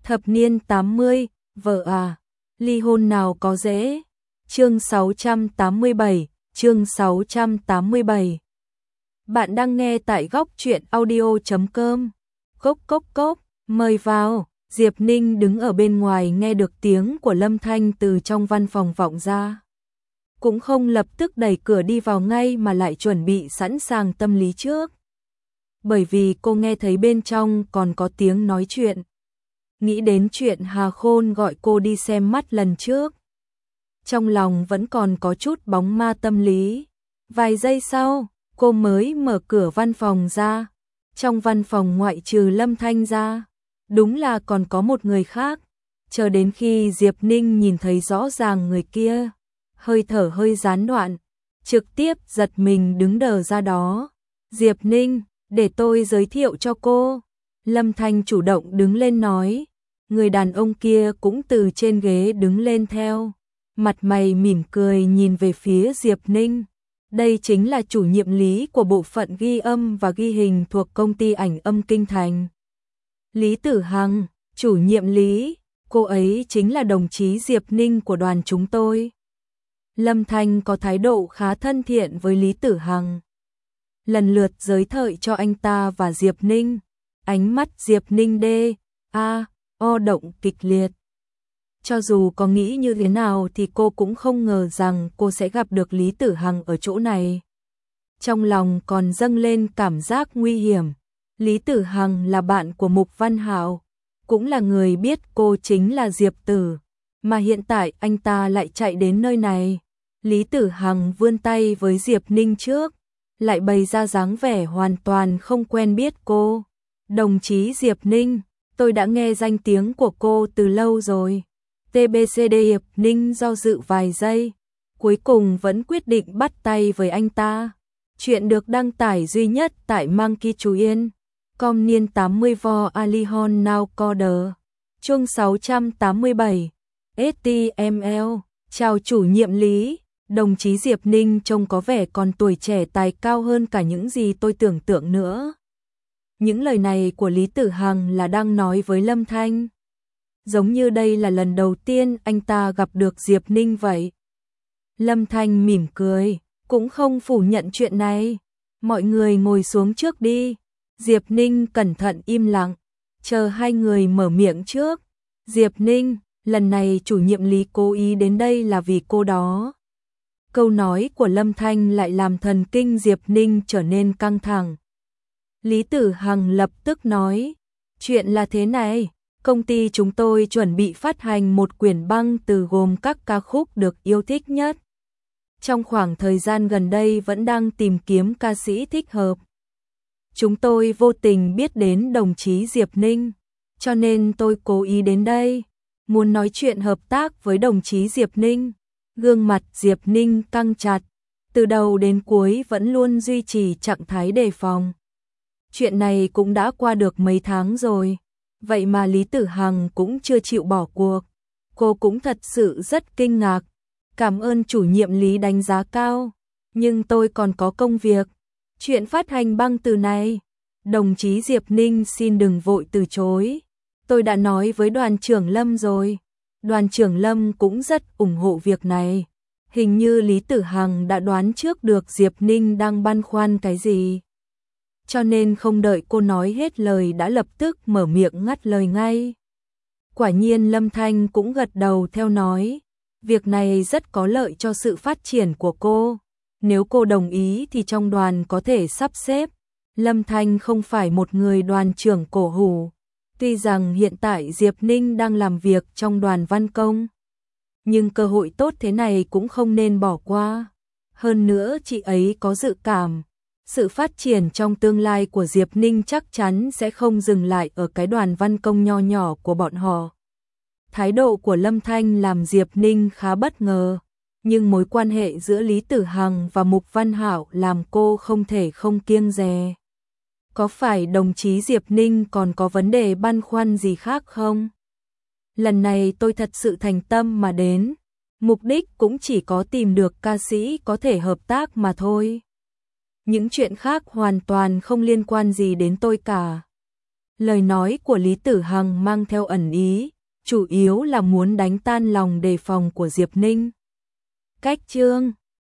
Thập niên 80, vợ à, ly hôn nào có dễ. Chương 687, chương 687. Bạn đang nghe tại góc truyện audio.com. Cốc cốc cốc, mời vào. Diệp Ninh đứng ở bên ngoài nghe được tiếng của Lâm Thanh từ trong văn phòng vọng ra. Cũng không lập tức đẩy cửa đi vào ngay mà lại chuẩn bị sẵn sàng tâm lý trước. Bởi vì cô nghe thấy bên trong còn có tiếng nói chuyện. Nghĩ đến chuyện Hà Khôn gọi cô đi xem mắt lần trước. Trong lòng vẫn còn có chút bóng ma tâm lý. Vài giây sau, cô mới mở cửa văn phòng ra. Trong văn phòng ngoại trừ Lâm Thanh ra, đúng là còn có một người khác. Chờ đến khi Diệp Ninh nhìn thấy rõ ràng người kia, hơi thở hơi gián đoạn, trực tiếp giật mình đứng đờ ra đó. Diệp Ninh, để tôi giới thiệu cho cô. Lâm Thanh chủ động đứng lên nói. Người đàn ông kia cũng từ trên ghế đứng lên theo. Mặt mày mỉm cười nhìn về phía Diệp Ninh. Đây chính là chủ nhiệm lý của bộ phận ghi âm và ghi hình thuộc công ty ảnh âm Kinh Thành. Lý Tử Hằng, chủ nhiệm lý, cô ấy chính là đồng chí Diệp Ninh của đoàn chúng tôi. Lâm Thanh có thái độ khá thân thiện với Lý Tử Hằng. Lần lượt giới thiệu cho anh ta và Diệp Ninh. Ánh mắt Diệp Ninh động kịch liệt. Cho dù có nghĩ như thế nào thì cô cũng không ngờ rằng cô sẽ gặp được Lý Tử Hằng ở chỗ này. Trong lòng còn dâng lên cảm giác nguy hiểm. Lý Tử Hằng là bạn của Mục Văn Hạo, cũng là người biết cô chính là Diệp Tử, mà hiện tại anh ta lại chạy đến nơi này. Lý Tử Hằng vươn tay với Diệp Ninh trước, lại bày ra dáng vẻ hoàn toàn không quen biết cô. Đồng chí Diệp Ninh, tôi đã nghe danh tiếng của cô từ lâu rồi. TBCD Diệp Ninh do dự vài giây, cuối cùng vẫn quyết định bắt tay với anh ta. Chuyện được đăng tải duy nhất tại Monkey Chú Yên. Com niên 80 vo Alihon Now Coder. Chương 687. STML. Chào chủ nhiệm Lý. Đồng chí Diệp Ninh trông có vẻ còn tuổi trẻ, tài cao hơn cả những gì tôi tưởng tượng nữa. Những lời này của Lý Tử Hằng là đang nói với Lâm Thanh. Giống như đây là lần đầu tiên anh ta gặp được Diệp Ninh vậy. Lâm Thanh mỉm cười, cũng không phủ nhận chuyện này. Mọi người ngồi xuống trước đi. Diệp Ninh cẩn thận im lặng, chờ hai người mở miệng trước. Diệp Ninh, lần này chủ nhiệm Lý cố ý đến đây là vì cô đó. Câu nói của Lâm Thanh lại làm thần kinh Diệp Ninh trở nên căng thẳng. Lý Tử Hằng lập tức nói, chuyện là thế này, công ty chúng tôi chuẩn bị phát hành một quyển băng từ gồm các ca khúc được yêu thích nhất. Trong khoảng thời gian gần đây vẫn đang tìm kiếm ca sĩ thích hợp. Chúng tôi vô tình biết đến đồng chí Diệp Ninh, cho nên tôi cố ý đến đây, muốn nói chuyện hợp tác với đồng chí Diệp Ninh. Gương mặt Diệp Ninh căng chặt, từ đầu đến cuối vẫn luôn duy trì trạng thái đề phòng. Chuyện này cũng đã qua được mấy tháng rồi, vậy mà Lý Tử Hằng cũng chưa chịu bỏ cuộc. Cô cũng thật sự rất kinh ngạc. Cảm ơn chủ nhiệm Lý đánh giá cao, nhưng tôi còn có công việc. Chuyện phát hành băng từ này, đồng chí Diệp Ninh xin đừng vội từ chối. Tôi đã nói với đoàn trưởng Lâm rồi. Đoàn trưởng Lâm cũng rất ủng hộ việc này. Hình như Lý Tử Hằng đã đoán trước được Diệp Ninh đang băn khoăn cái gì. Cho nên không đợi cô nói hết lời đã lập tức mở miệng ngắt lời ngay. Quả nhiên Lâm Thanh cũng gật đầu theo nói. Việc này rất có lợi cho sự phát triển của cô. Nếu cô đồng ý thì trong đoàn có thể sắp xếp. Lâm Thanh không phải một người đoàn trưởng cổ hủ. Tuy rằng hiện tại Diệp Ninh đang làm việc trong đoàn văn công, nhưng cơ hội tốt thế này cũng không nên bỏ qua. Hơn nữa chị ấy có dự cảm, sự phát triển trong tương lai của Diệp Ninh chắc chắn sẽ không dừng lại ở cái đoàn văn công nho nhỏ của bọn họ. Thái độ của Lâm Thanh làm Diệp Ninh khá bất ngờ, nhưng mối quan hệ giữa Lý Tử Hằng và Mục Văn Hạo làm cô không thể không kiêng dè. Có phải đồng chí Diệp Ninh còn có vấn đề băn khoăn gì khác không? Lần này tôi thật sự thành tâm mà đến, mục đích cũng chỉ có tìm được ca sĩ có thể hợp tác mà thôi. Những chuyện khác hoàn toàn không liên quan gì đến tôi cả. Lời nói của Lý Tử Hằng mang theo ẩn ý, chủ yếu là muốn đánh tan lòng đề phòng của Diệp Ninh. Cách chương